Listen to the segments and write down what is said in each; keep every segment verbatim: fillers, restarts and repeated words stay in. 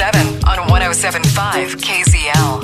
seven on one oh seven point five K Z L.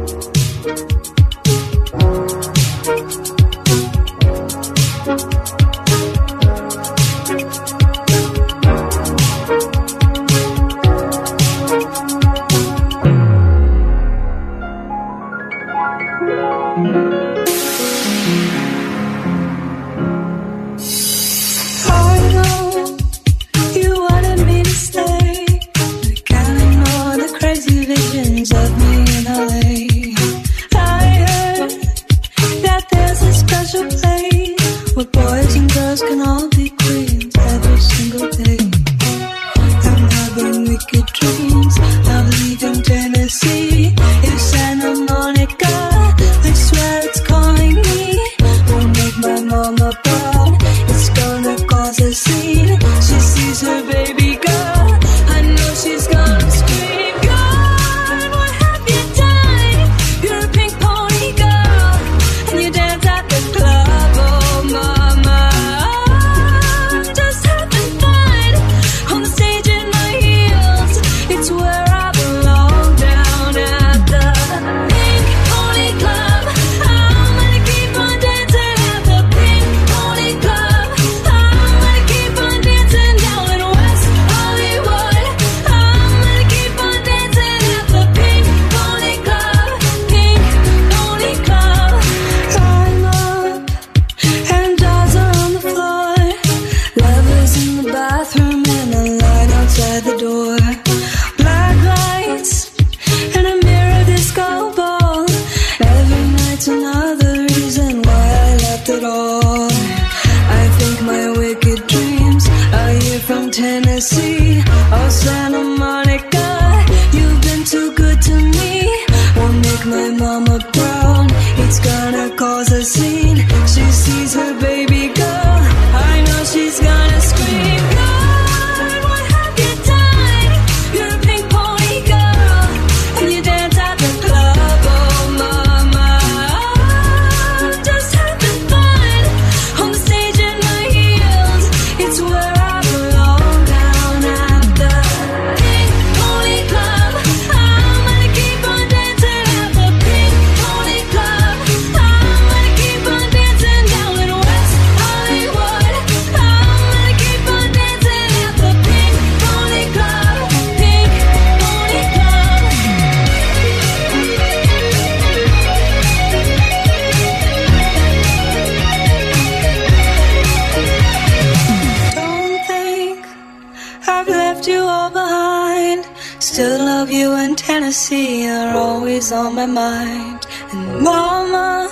On my mind, and mama,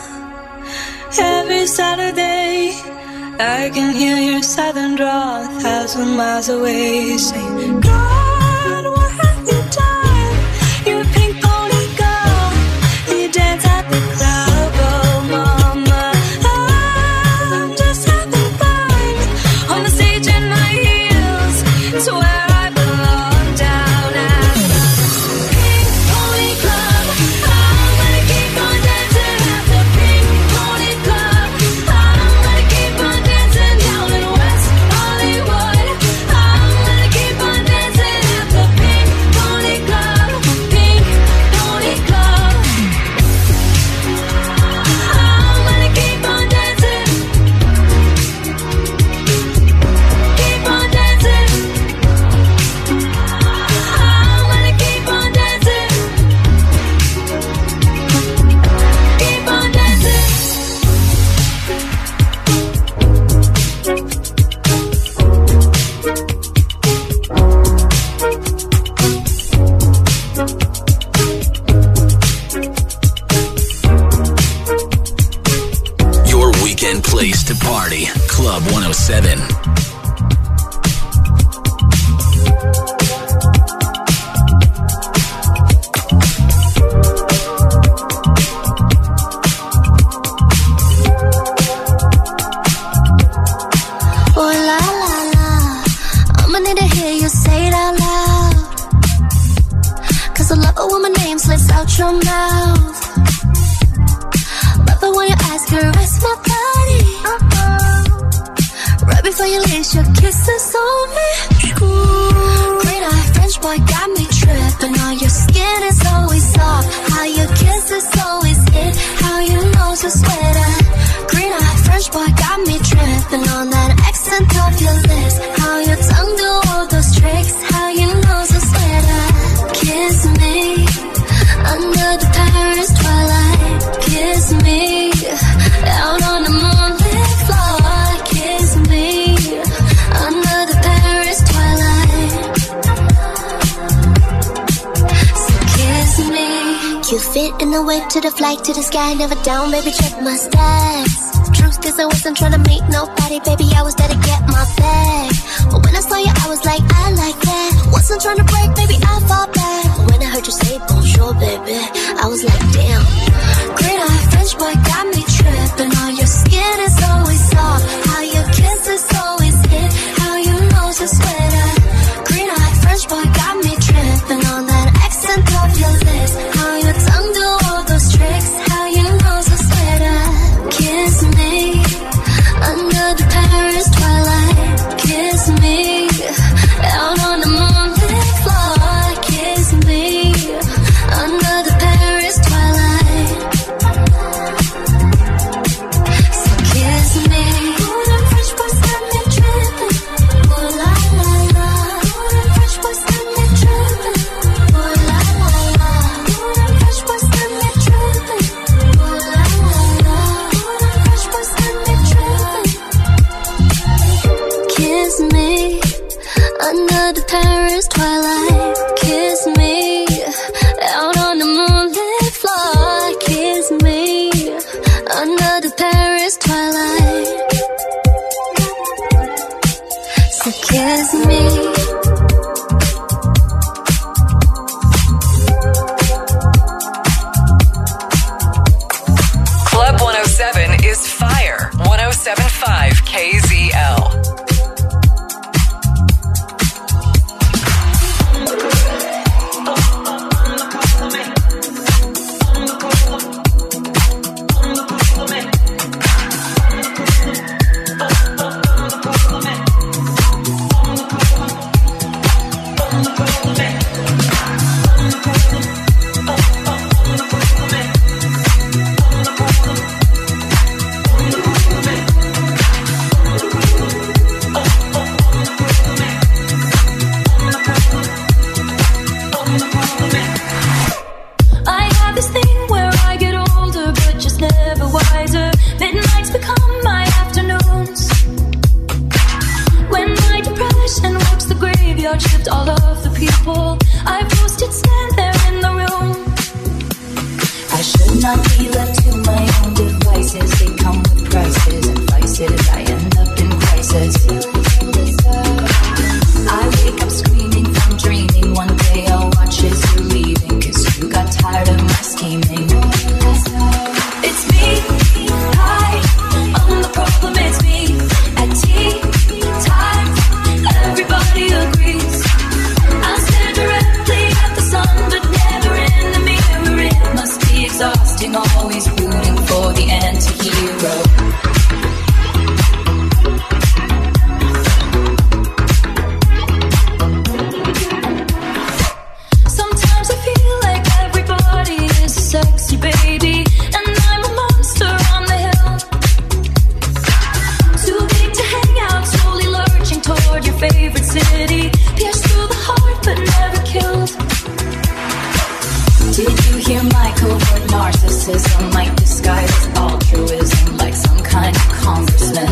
every Saturday I can hear your southern drawl a thousand miles away, saying, God, what have you done? You're a pink pony girl, and you dance at the club. Oh mama, I'm just having fun on the stage in my heels. It's where I belong, down at the Pink Pony Club. Place to party, Club one oh seven. Oh la la la, I'ma need to hear you say it out loud, 'cause I love it when my name slips out your mouth. Love it when your eyes caress my body. Uh-oh. Right before you leave, your kisses on me. Ooh. Green eye French boy got me tripping a sweater. Green eye, French boy got me tripping on that accent of your lips. How your tongue do all those tricks. How your nose a sweater. Kiss me under the Paris twilight. Kiss me out on the moonlit floor. Kiss me under the Paris twilight. So kiss me. You fit in the wave to the flight to the sky. Never down, baby, check my stats. Truth is I wasn't trying to meet nobody, baby, I was there to get my bag. But when I saw you, I was like, I like that. Wasn't trying to break, baby, I fought back. When I heard you say bonjour, baby, I was like, damn. Green eye, French boy got me tripping. All your skin is always soft. How your kiss is always hit. How your nose is sweater. Green eye, French boy got me tripping on that accent of your lips. How your tongue do all those tricks. How your nose is sweater. Kiss me under the Paris twilight. Kiss me out on the moonlit floor. Kiss me under the Paris twilight. So kiss me. Ooh, them French boys got me tripping. Ooh la la la. Ooh, them French boys got me tripping. Ooh la la la. Ooh, them French boys got me tripping. Ooh la la la. Ooh, them French boys got me tripping. Kiss me under the Paris twilight. Kiss me out on the moonlit floor. Kiss me under the Paris twilight. So kiss me. Club one oh seven is Fire. one oh seven point five K Z L. Shift all of the people I posted stand there in the room. I should not be left to my own devices. They come with prices and vices. I end up in crisis. I wake up screaming from dreaming. One day I'll watch as you're leaving, 'cause you got tired of my scheming. It's me, hi, I'm the problem, it's me. At tea time, everybody agrees. I stare directly at the sun, but never in the mirror. It must be exhausting, always rooting for the anti-hero. Sometimes I feel like everybody is a sexy baby, and I'm a monster on the hill. Too big to hang out, slowly lurching toward your favorite city. Pierced through the heart, but never killed. Did you hear my covert narcissism? Might disguise as altruism, like some kind of congressman.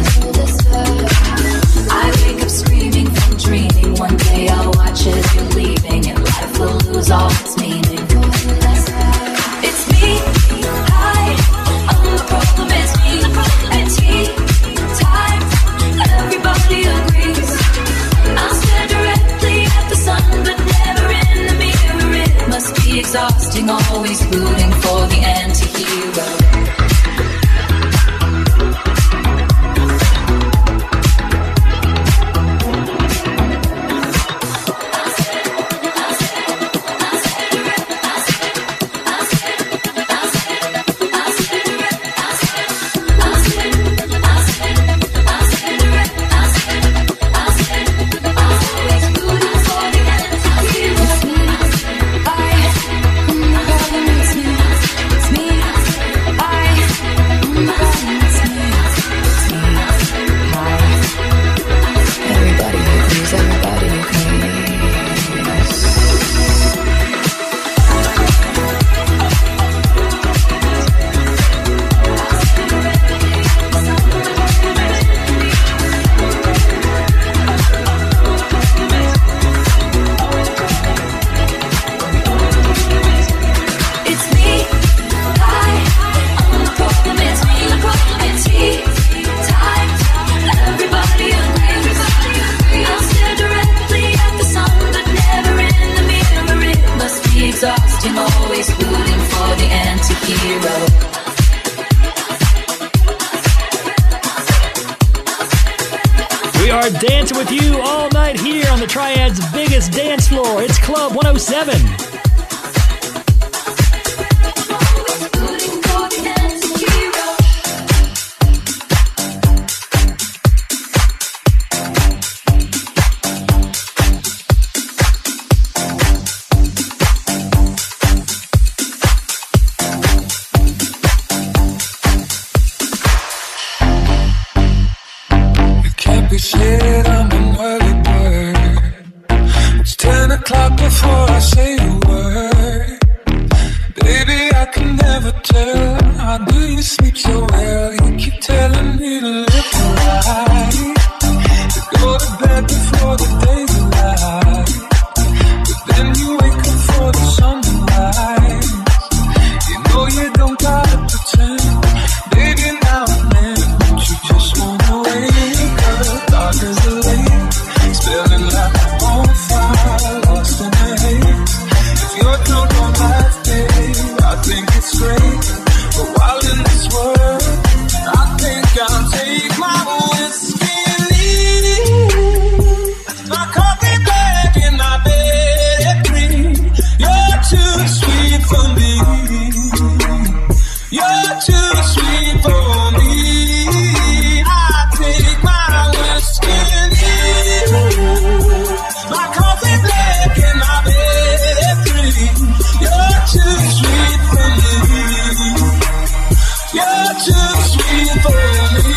I wake up screaming from dreaming. One day I'll watch as you're leaving, and life will lose all its meaning. It's me, hi, I'm the problem, it's me. At tea time, everybody agrees. I'll stare directly at the sun, but never in the mirror. It must be exhausting, always rooting for the anti-hero. Triad's biggest dance floor. It's Club one oh seven. Shit, I'm an early bird. It's ten o'clock before I say a word. Baby, I can never tell. How do you sleep so well? You keep telling me to live the life, to go to bed before the day's alive. But then you wake up for the sunrise. You know you don't gotta pretend. Baby, now and then, don't you just wanna wake up? Dark as the lake, spilling like a bonfire, lost in the haze. If you're drunk on life, babe, I think it's great. But while in this world, I think I'll take my whiskey and leave. My coffee black in my bed at three. You're too sweet for me. You're too sweet for me. I take my whiskey and leave. My coffee black in my bed at three. You're too sweet for me. You're too sweet for me.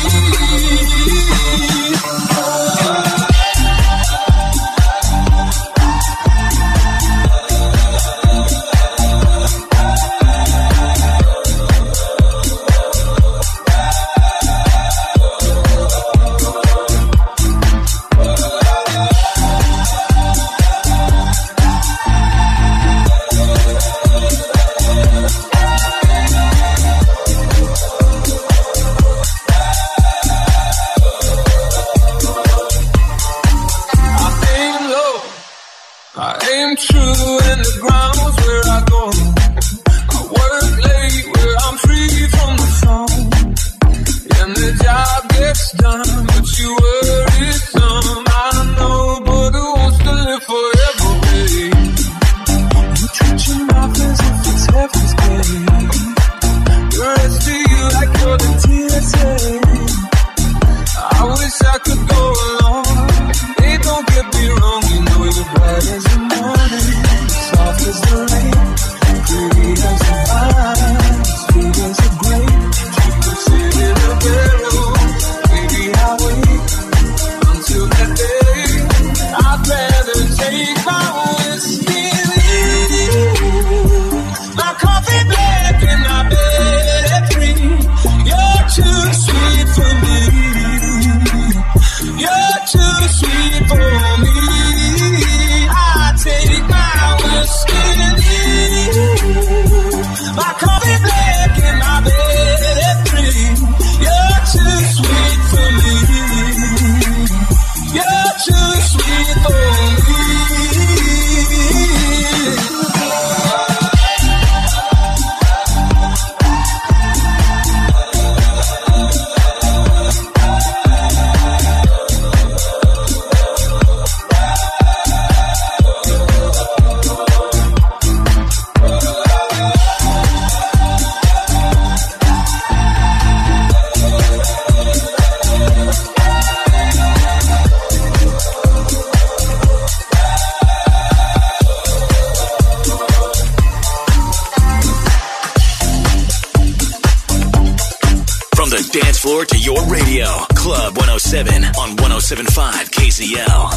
To your radio, Club one oh seven on one oh seven point five K Z L.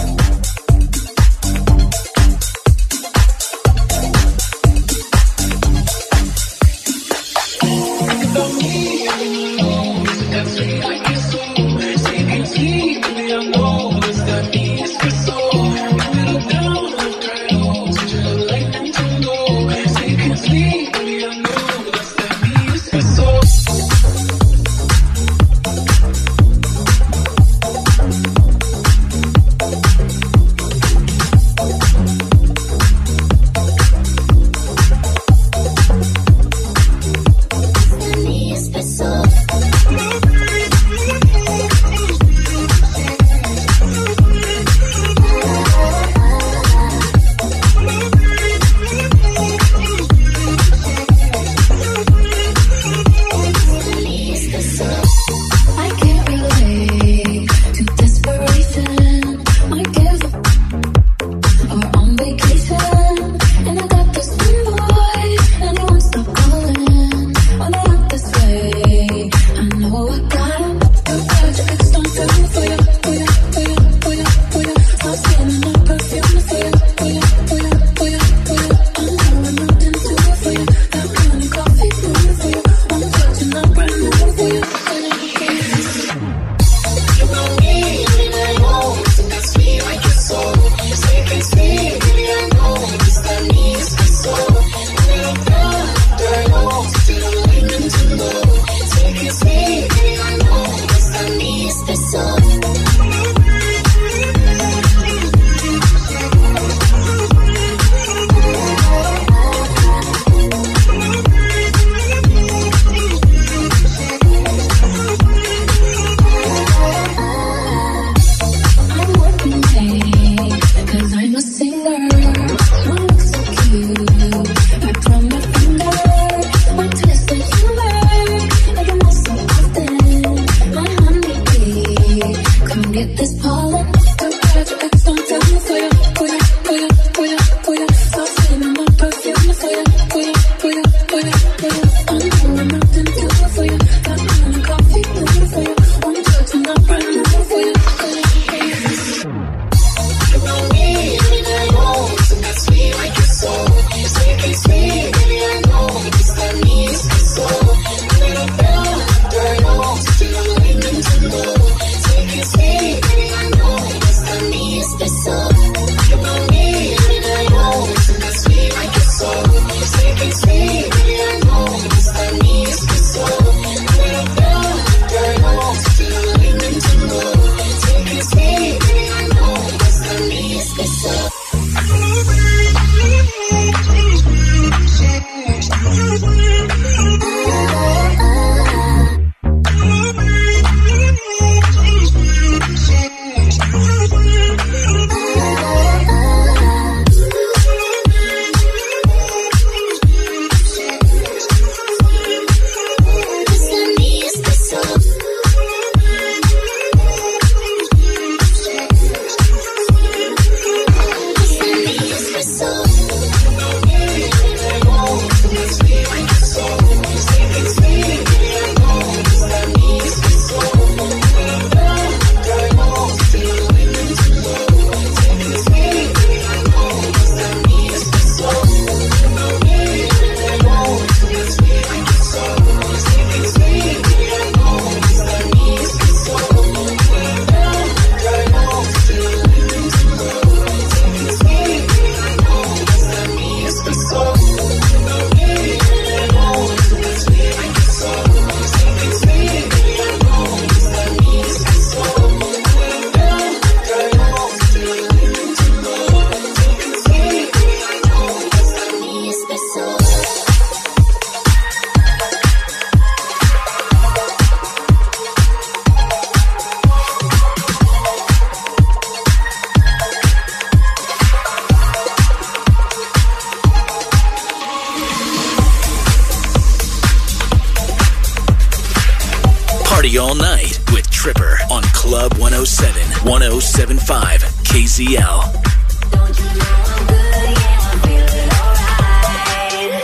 party all night with Tripper on Club one oh seven, one oh seven point five K Z L. Don't you know I'm good? Yeah, I'm feeling alright.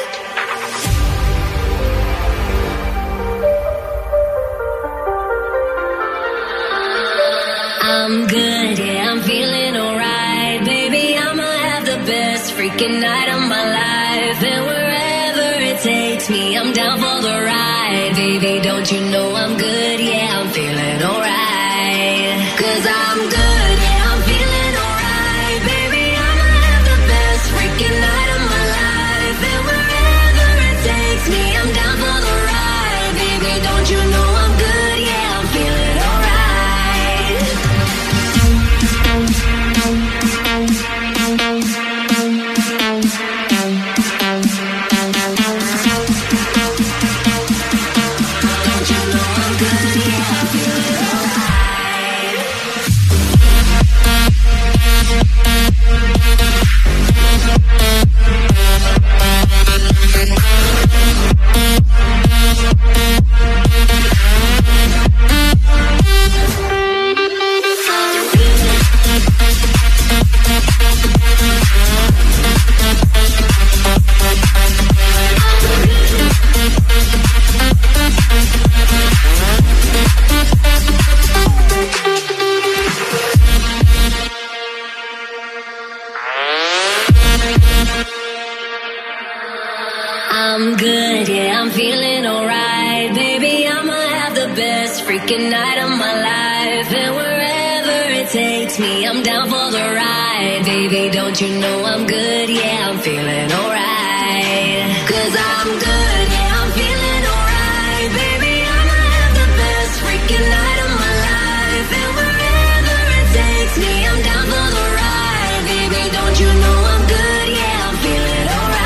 I'm good, yeah, I'm feeling alright. Baby, I'ma have the best freaking night of my life. And wherever it takes me, I'm down for the ride. Baby, don't you know I'm good? Yeah, I'm feeling alright. Cause I'm good, yeah, I'm feeling alright. Baby, I'ma have the best freaking night of my life. And wherever it takes me, I'm down for the ride. Baby, don't you know I'm good? Yeah, I'm feeling alright. I'm good, yeah, I'm feeling alright. Baby, I'ma have the best freaking night of my life. And wherever it takes me, I'm down for the ride. Baby, don't you know I'm good? Yeah, I'm feeling alright. Cause I'm good, yeah, I'm feeling alright. Baby, I'ma have the best freaking night of my life. And wherever it takes me, I'm down for the ride. Baby, don't you know I'm good? Yeah, I'm feeling alright.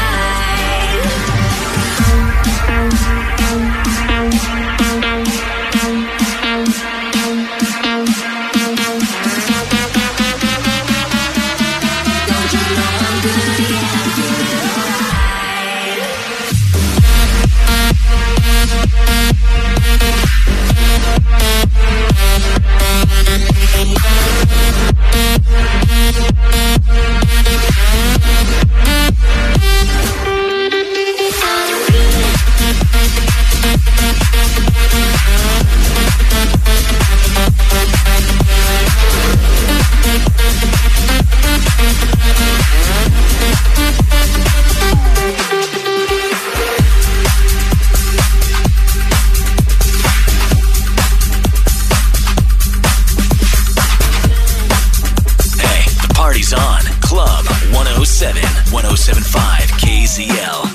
one oh seven point five K Z L.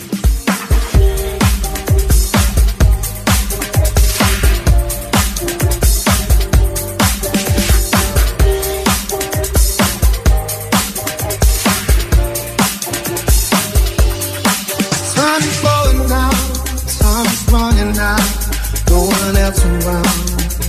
Time is falling out, time is running out, no one else around.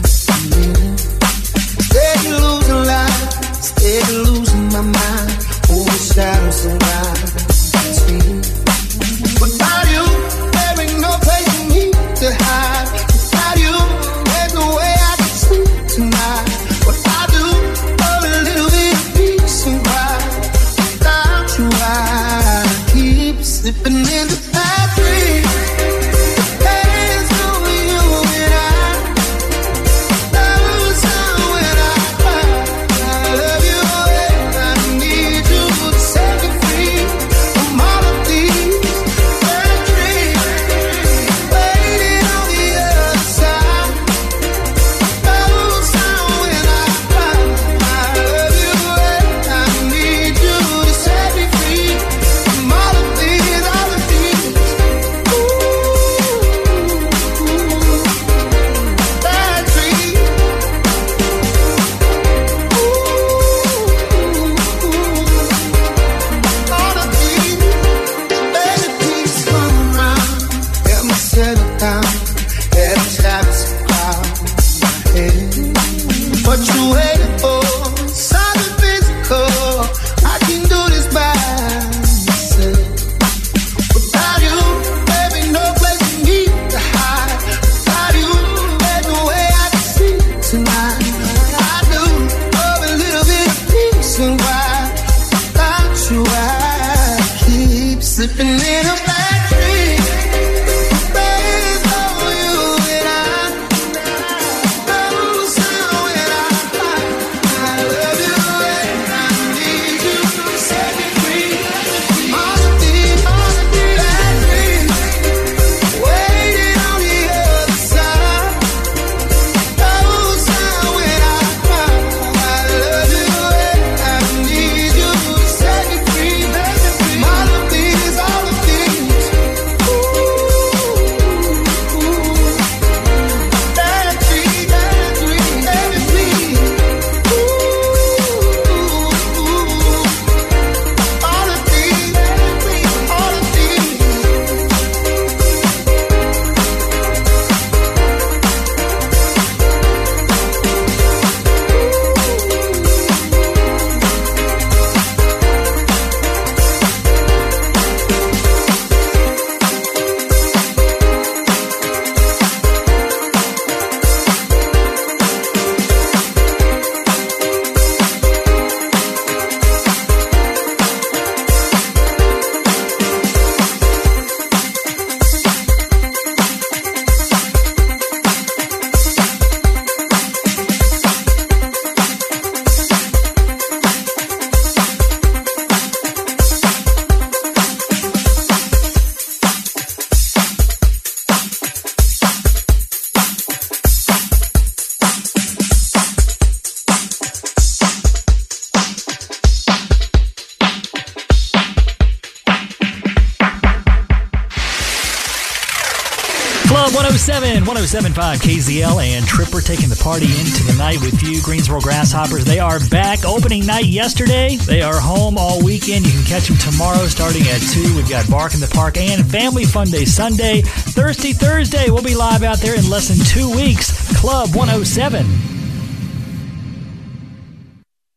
Steady losing life, steady losing my mind. All the shadows surround me. Without you, there ain't no place for me to hide. Without you, there's no way I can sleep tonight. What I do, for a little bit of peace and quiet. Without you, I keep slipping into bad dreams. There's only you and I. Love sound when I cry. I love you and I need you to set me free from all of these bad dreams. Waiting on the other side. Love sound when I cry. I love you and I need you to set me free from all of these, all of Slipping in a bad dream. Baby's all you and I. No sound when I cry. I love you and I need you to set me free. All of these, all of these bad dreams, waiting on the other side. No sound when I cry. I love you and I need you to set me free. All of these, all of these, ooh, ooh. Bad dreams, bad dreams, let me be. Ooh, ooh. All of these, all of these. Club one oh seven, one oh seven point five K Z L, and Tripper taking the party into the night with you. Greensboro Grasshoppers, they are back. Opening night yesterday. They are home all weekend. You can catch them tomorrow starting at two. We've got Bark in the Park and Family Fun Day Sunday. Thirsty Thursday, we'll be live out there in less than two weeks. Club one oh seven.